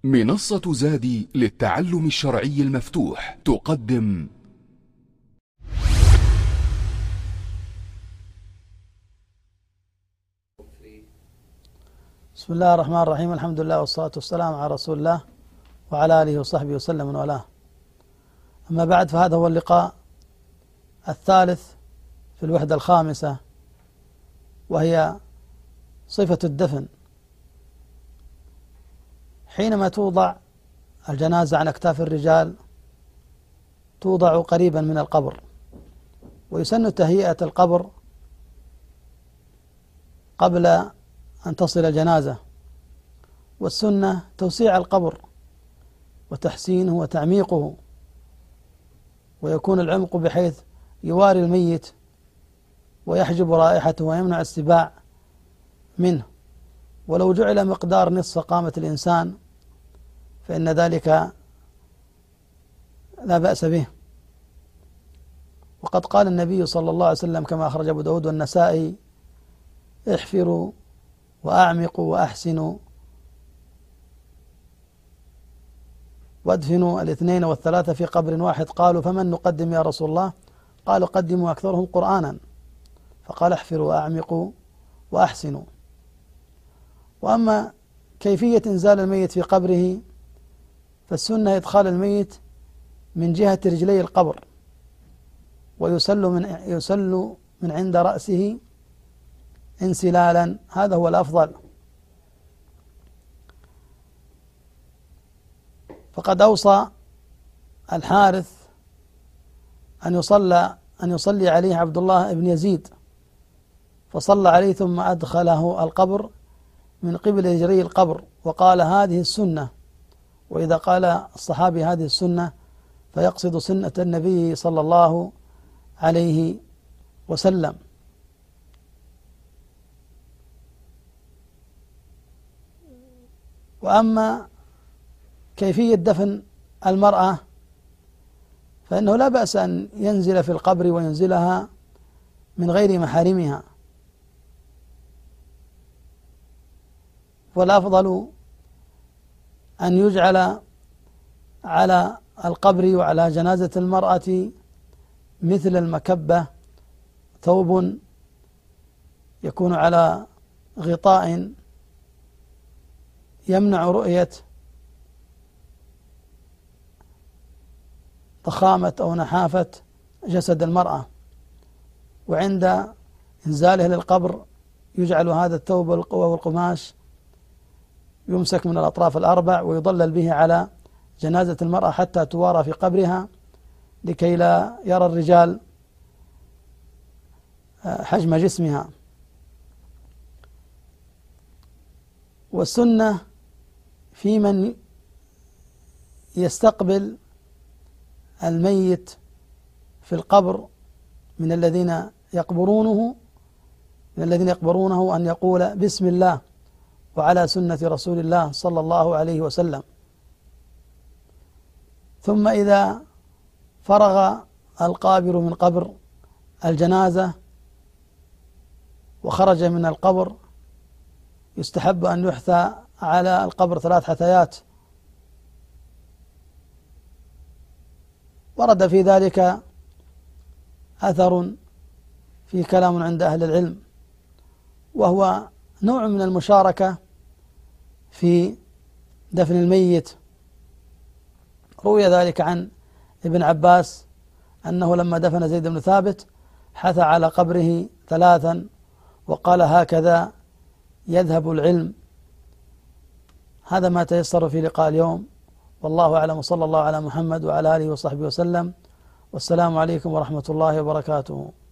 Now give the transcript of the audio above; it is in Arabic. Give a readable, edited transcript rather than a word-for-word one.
منصة زادي للتعلم الشرعي المفتوح تقدم بسم الله الرحمن الرحيم. الحمد لله والصلاة والسلام على رسول الله وعلى آله وصحبه وسلم من والاه. أما بعد، فهذا هو اللقاء الثالث في الوحدة الخامسة، وهي صفة الدفن. حينما توضع الجنازة عن أكتاف الرجال توضع قريبا من القبر، ويسن تهيئة القبر قبل أن تصل الجنازة، والسنة توسيع القبر وتحسينه وتعميقه، ويكون العمق بحيث يواري الميت ويحجب رائحته ويمنع السباع منه. ولو جعل مقدار نصف قامة الإنسان فإن ذلك لا بأس به. وقد قال النبي صلى الله عليه وسلم كما أخرج أبو داود والنسائي: احفروا وأعمقوا وأحسنوا وادفنوا الاثنين والثلاثة في قبر واحد. قالوا: فمن نقدم يا رسول الله؟ قالوا: قدموا أكثرهم قرآنا. فقال: احفروا وأعمقوا وأحسنوا. وأما كيفية إنزال الميت في قبره، فالسنة إدخال الميت من جهة رجلي القبر، ويسل من عند رأسه انسلالا، هذا هو الأفضل. فقد أوصى الحارث أن يصلي عليه عبد الله بن يزيد، فصلى عليه ثم أدخله القبر من قبل رجلي القبر، وقال: هذه السنة. وإذا قال الصحابي هذه السنة فيقصد سنة النبي صلى الله عليه وسلم. وأما كيفية دفن المرأة فإنه لا بأس أن ينزل في القبر وينزلها من غير محارمها، والأفضل أن يجعل على القبر وعلى جنازة المرأة مثل المكبة ثوب يكون على غطاء يمنع رؤية ضخامة أو نحافة جسد المرأة. وعند إنزاله للقبر يجعل هذا الثوب والقماش يمسك من الأطراف الأربع ويضلل به على جنازة المرأة حتى توارى في قبرها، لكي لا يرى الرجال حجم جسمها. والسنة في من يستقبل الميت في القبر من الذين يقبرونه أن يقول: بسم الله وعلى سنة رسول الله صلى الله عليه وسلم. ثم إذا فرغ القابر من قبر الجنازة وخرج من القبر يستحب أن يحثى على القبر 3 حثيات. ورد في ذلك أثر فيه كلام عند أهل العلم، وهو نوع من المشاركة في دفن الميت. روي ذلك عن ابن عباس أنه لما دفن زيد بن ثابت حثى على قبره 3 وقال: هكذا يذهب العلم. هذا ما تيسر في لقاء اليوم، والله أعلم، وصلى الله على محمد وعلى آله وصحبه وسلم، والسلام عليكم ورحمة الله وبركاته.